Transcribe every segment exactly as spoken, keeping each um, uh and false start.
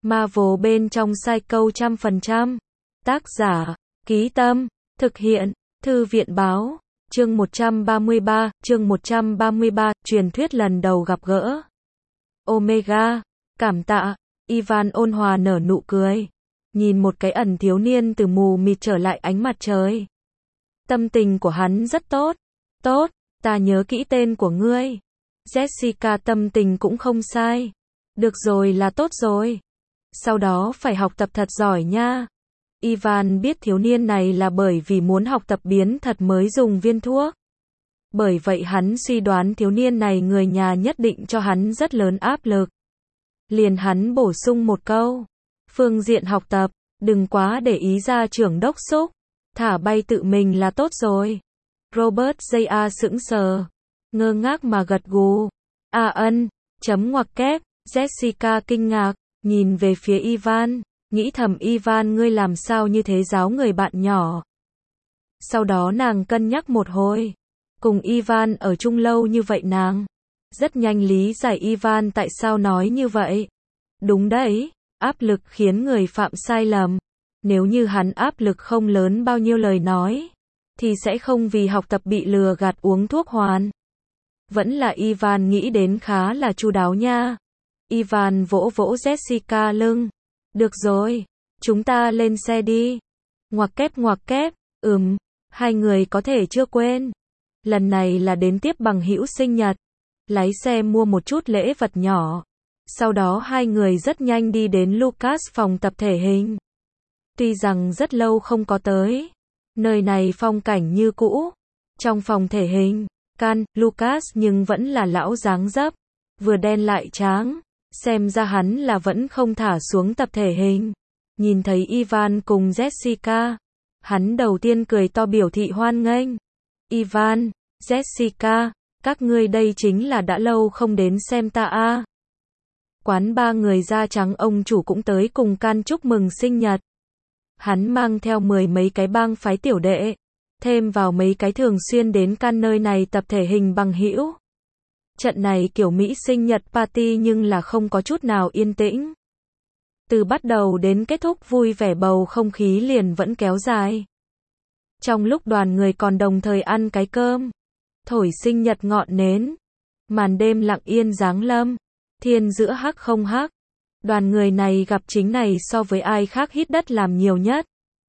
Marvel bên trong Psycho trăm phần trăm. Tác giả, Ký Tâm, thực hiện, Thư viện Báo. Chương một trăm ba mươi ba, chương một trăm ba mươi ba, truyền thuyết lần đầu gặp gỡ. Omega, cảm tạ, Ivan ôn hòa nở nụ cười. Nhìn một cái ẩn thiếu niên từ mù mịt trở lại ánh mặt trời. Tâm tình của hắn rất tốt. Tốt, ta nhớ kỹ tên của ngươi. Jessica tâm tình cũng không sai. Được rồi là tốt rồi. Sau đó phải học tập thật giỏi nha. Ivan biết thiếu niên này là bởi vì muốn học tập biến thật mới dùng viên thuốc. Bởi vậy hắn suy đoán thiếu niên này người nhà nhất định cho hắn rất lớn áp lực. Liền hắn bổ sung một câu. Phương diện học tập, đừng quá để ý gia trưởng đốc xúc. Thả bay tự mình là tốt rồi. Robert J A sững sờ. Ngơ ngác mà gật gù. À ân, chấm ngoặc kép. Jessica kinh ngạc, nhìn về phía Ivan. Nghĩ thầm Ivan ngươi làm sao như thế giáo người bạn nhỏ. Sau đó nàng cân nhắc một hồi. Cùng Ivan ở chung lâu như vậy nàng. Rất nhanh lý giải Ivan tại sao nói như vậy. Đúng đấy, áp lực khiến người phạm sai lầm. Nếu như hắn áp lực không lớn bao nhiêu lời nói. Thì sẽ không vì học tập bị lừa gạt uống thuốc hoàn. Vẫn là Ivan nghĩ đến khá là chu đáo nha. Ivan vỗ vỗ Jessica lưng. Được rồi, chúng ta lên xe đi. Ngoặc kép ngoặc kép, ừm, hai người có thể chưa quên. Lần này là đến tiếp bằng hữu sinh nhật. Lái xe mua một chút lễ vật nhỏ. Sau đó hai người rất nhanh đi đến Lucas phòng tập thể hình. Tuy rằng rất lâu không có tới. Nơi này phong cảnh như cũ. Trong phòng thể hình, Can, Lucas nhưng vẫn là lão dáng dấp. Vừa đen lại tráng. Xem ra hắn là vẫn không thả xuống tập thể hình. Nhìn thấy Ivan cùng Jessica. Hắn đầu tiên cười to biểu thị hoan nghênh. Ivan, Jessica, các ngươi đây chính là đã lâu không đến xem ta a. À. Quán ba người da trắng ông chủ cũng tới cùng Can chúc mừng sinh nhật. Hắn mang theo mười mấy cái bang phái tiểu đệ. Thêm vào mấy cái thường xuyên đến Can nơi này tập thể hình bằng hữu. Trận này kiểu Mỹ sinh nhật party nhưng là không có chút nào yên tĩnh. Từ bắt đầu đến kết thúc vui vẻ bầu không khí liền vẫn kéo dài. Trong lúc đoàn người còn đồng thời ăn cái cơm, thổi sinh nhật ngọn nến, màn đêm lặng yên giáng lâm, thiên giữa hắc không hắc. Đoàn người này gặp chính này so với ai khác hít đất làm nhiều nhất.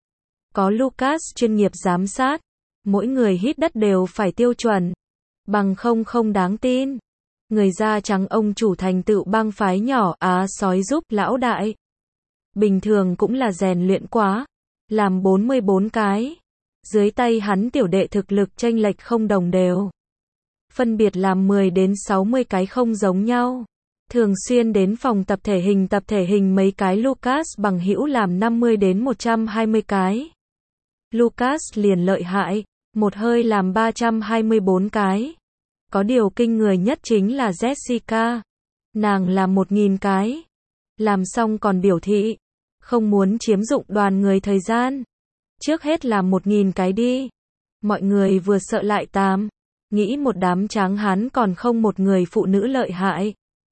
Có Lucas chuyên nghiệp giám sát, mỗi người hít đất đều phải tiêu chuẩn. Bằng không không đáng tin. Người da trắng ông chủ thành tựu bang phái nhỏ Á sói giúp lão đại. Bình thường cũng là rèn luyện quá. Làm bốn mươi bốn cái. Dưới tay hắn tiểu đệ thực lực chênh lệch không đồng đều. Phân biệt làm mười đến sáu mươi cái không giống nhau. Thường xuyên đến phòng tập thể hình tập thể hình mấy cái Lucas bằng hữu làm năm mươi đến một trăm hai mươi cái. Lucas liền lợi hại. Một hơi làm ba trăm hai mươi bốn cái. Có điều kinh người nhất chính là Jessica. Nàng làm một nghìn cái. Làm xong còn biểu thị. Không muốn chiếm dụng đoàn người thời gian. Trước hết làm một nghìn cái đi. Mọi người vừa sợ lại tàm. Nghĩ một đám tráng hán còn không một người phụ nữ lợi hại.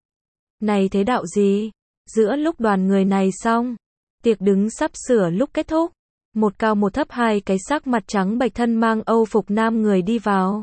Này thế đạo gì? Giữa lúc đoàn người này xong. Tiệc đứng sắp sửa lúc kết thúc. Một cao một thấp hai cái sắc mặt trắng bệch thân mang âu phục nam người đi vào.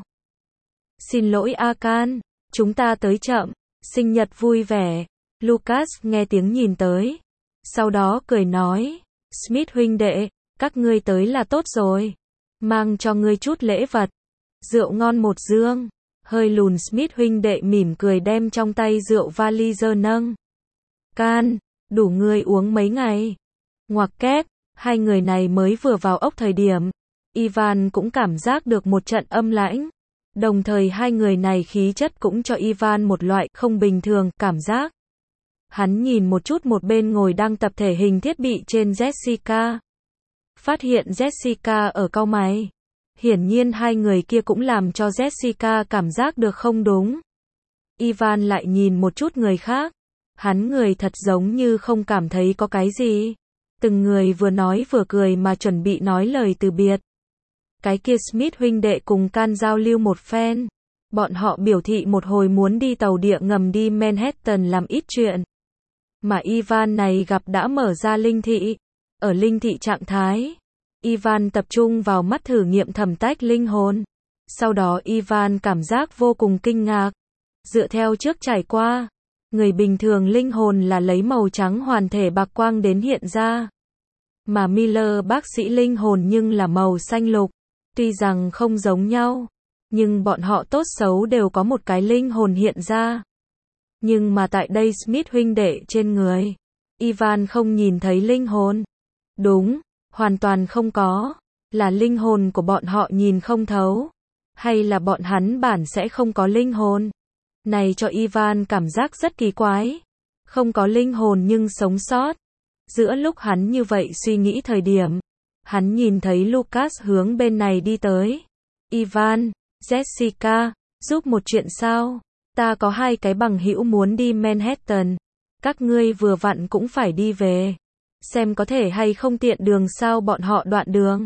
Xin lỗi A Can, chúng ta tới chậm, sinh nhật vui vẻ. Lucas nghe tiếng nhìn tới. Sau đó cười nói, Smith huynh đệ, các ngươi tới là tốt rồi. Mang cho ngươi chút lễ vật. Rượu ngon một dương. Hơi lùn Smith huynh đệ mỉm cười đem trong tay rượu vali dơ nâng. Can, đủ ngươi uống mấy ngày. Ngoặc kép. Hai người này mới vừa vào ốc thời điểm. Ivan cũng cảm giác được một trận âm lãnh. Đồng thời hai người này khí chất cũng cho Ivan một loại không bình thường cảm giác. Hắn nhìn một chút một bên ngồi đang tập thể hình thiết bị trên Jessica. Phát hiện Jessica ở cau mày. Hiển nhiên hai người kia cũng làm cho Jessica cảm giác được không đúng. Ivan lại nhìn một chút người khác. Hắn người thật giống như không cảm thấy có cái gì. Từng người vừa nói vừa cười mà chuẩn bị nói lời từ biệt. Cái kia Smith huynh đệ cùng Can giao lưu một phen. Bọn họ biểu thị một hồi muốn đi tàu địa ngầm đi Manhattan làm ít chuyện. mà Ivan này gặp đã mở ra linh thị. Ở linh thị trạng thái, Ivan tập trung vào mắt thử nghiệm thẩm tách linh hồn. Sau đó Ivan cảm giác vô cùng kinh ngạc. Dựa theo trước trải qua, người bình thường linh hồn là lấy màu trắng hoàn thể bạc quang đến hiện ra. Mà Miller bác sĩ linh hồn nhưng là màu xanh lục. Tuy rằng không giống nhau, nhưng bọn họ tốt xấu đều có một cái linh hồn hiện ra. Nhưng mà tại đây Smith huynh đệ trên người, Ivan không nhìn thấy linh hồn. Đúng, hoàn toàn không có. Là linh hồn của bọn họ nhìn không thấu. Hay là bọn hắn bản sẽ không có linh hồn. Này cho Ivan cảm giác rất kỳ quái. Không có linh hồn nhưng sống sót. Giữa lúc hắn như vậy suy nghĩ thời điểm, hắn nhìn thấy Lucas hướng bên này đi tới. Ivan, Jessica, giúp một chuyện sao? Ta có hai cái bằng hữu muốn đi Manhattan. Các ngươi vừa vặn cũng phải đi về. Xem có thể hay không tiện đường sao bọn họ đoạn đường.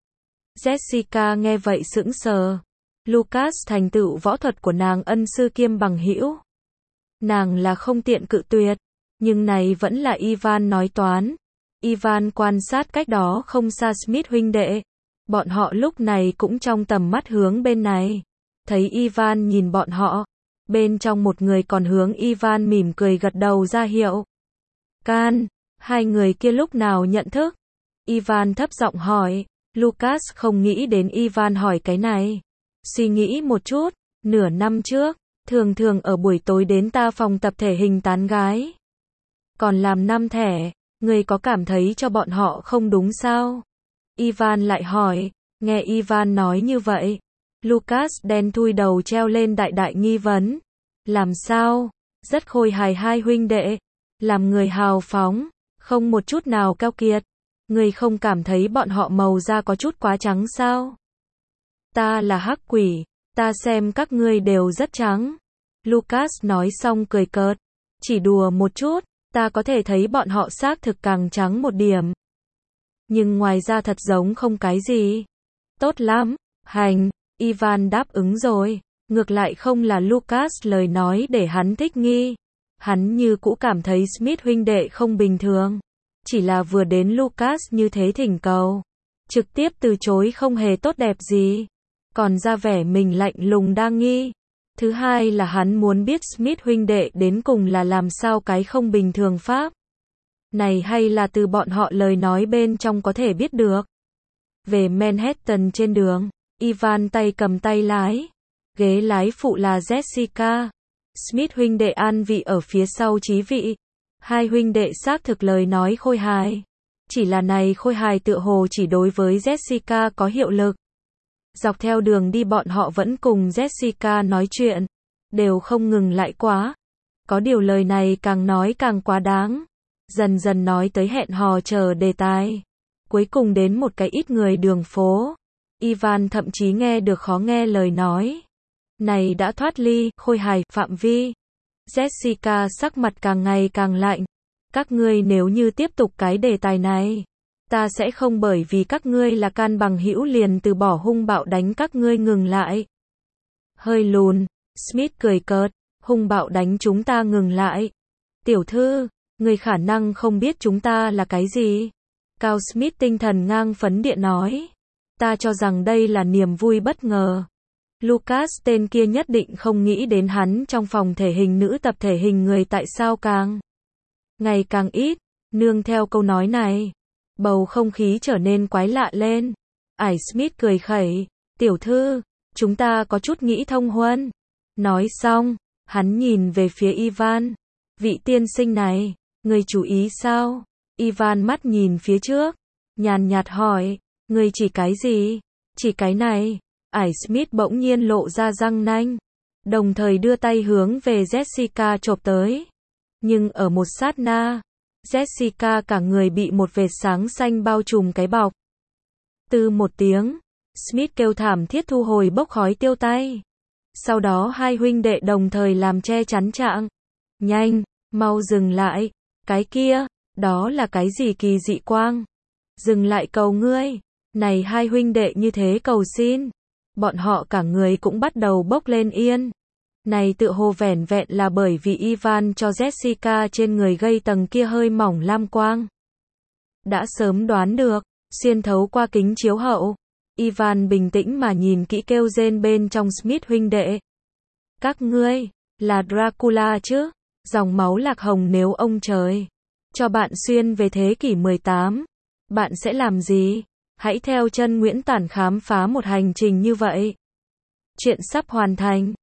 Jessica nghe vậy sững sờ. Lucas thành tựu võ thuật của nàng ân sư kiêm bằng hữu. Nàng là không tiện cự tuyệt. Nhưng này vẫn là Ivan nói toán. Ivan quan sát cách đó không xa Smith huynh đệ. Bọn họ lúc này cũng trong tầm mắt hướng bên này. Thấy Ivan nhìn bọn họ. Bên trong một người còn hướng Ivan mỉm cười gật đầu ra hiệu. Can, hai người kia lúc nào nhận thức? Ivan thấp giọng hỏi. Lucas không nghĩ đến Ivan hỏi cái này. Suy nghĩ một chút, nửa năm trước, thường thường ở buổi tối đến ta phòng tập thể hình tán gái. Còn làm năm thẻ, người có cảm thấy cho bọn họ không đúng sao? Ivan lại hỏi, nghe Ivan nói như vậy. Lucas đen thui đầu treo lên đại đại nghi vấn. Làm sao? Rất khôi hài hai huynh đệ. Làm người hào phóng, không một chút nào keo kiệt. Người không cảm thấy bọn họ màu da có chút quá trắng sao? Ta là hắc quỷ, ta xem các ngươi đều rất trắng. Lucas nói xong cười cợt. Chỉ đùa một chút, ta có thể thấy bọn họ xác thực càng trắng một điểm. Nhưng ngoài ra thật giống không cái gì. Tốt lắm, hành, Ivan đáp ứng rồi. Ngược lại không là Lucas lời nói để hắn thích nghi. Hắn như cũ cảm thấy Smith huynh đệ không bình thường. Chỉ là vừa đến Lucas như thế thỉnh cầu. Trực tiếp từ chối không hề tốt đẹp gì. Còn ra vẻ mình lạnh lùng đa nghi. Thứ hai là hắn muốn biết Smith huynh đệ đến cùng là làm sao cái không bình thường pháp. Này hay là từ bọn họ lời nói bên trong có thể biết được. Về Manhattan trên đường, Ivan tay cầm tay lái. Ghế lái phụ là Jessica. Smith huynh đệ an vị ở phía sau trí vị. Hai huynh đệ xác thực lời nói khôi hài. Chỉ là này khôi hài tựa hồ chỉ đối với Jessica có hiệu lực. Dọc theo đường đi bọn họ vẫn cùng Jessica nói chuyện. Đều không ngừng lại quá. Có điều lời này càng nói càng quá đáng. Dần dần nói tới hẹn hò chờ đề tài. Cuối cùng đến một cái ít người đường phố. Ivan thậm chí nghe được khó nghe lời nói. Này đã thoát ly, khôi hài, phạm vi. Jessica sắc mặt càng ngày càng lạnh. Các ngươi nếu như tiếp tục cái đề tài này, ta sẽ không bởi vì các ngươi là can bằng hữu liền từ bỏ hung bạo đánh các ngươi ngừng lại. Hơi lùn, Smith cười cợt, hung bạo đánh chúng ta ngừng lại. Tiểu thư, người khả năng không biết chúng ta là cái gì. Cao Smith tinh thần ngang phấn địa nói. Ta cho rằng đây là niềm vui bất ngờ. Lucas tên kia nhất định không nghĩ đến hắn trong phòng thể hình nữ tập thể hình người tại sao càng ngày càng ít. Nương theo câu nói này, bầu không khí trở nên quái lạ lên. Ải Smith cười khẩy, tiểu thư, chúng ta có chút nghĩ thông huân. Nói xong, hắn nhìn về phía Ivan. Vị tiên sinh này, người chú ý sao? Ivan mắt nhìn phía trước, nhàn nhạt hỏi, người chỉ cái gì? Chỉ cái này. Ải Smith bỗng nhiên lộ ra răng nanh, đồng thời đưa tay hướng về Jessica chộp tới. Nhưng ở một sát na, Jessica cả người bị một vệt sáng xanh bao trùm cái bọc. Từ một tiếng, Smith kêu thảm thiết thu hồi bốc khói tiêu tay. Sau đó hai huynh đệ đồng thời làm che chắn trạng. Nhanh, mau dừng lại. Cái kia, đó là cái gì kỳ dị quang? Dừng lại cầu ngươi. Này hai huynh đệ như thế cầu xin. Bọn họ cả người cũng bắt đầu bốc lên yên. Này tự hồ vẻn vẹn là bởi vì Ivan cho Jessica trên người gây tầng kia hơi mỏng lam quang. Đã sớm đoán được, xuyên thấu qua kính chiếu hậu. Ivan bình tĩnh mà nhìn kỹ kêu rên bên trong Smith huynh đệ. Các ngươi, là Dracula chứ? Dòng máu lạc hồng nếu ông trời cho bạn xuyên về thế kỷ mười tám, bạn sẽ làm gì? Hãy theo chân Nguyễn Tản khám phá một hành trình như vậy. Chuyện sắp hoàn thành.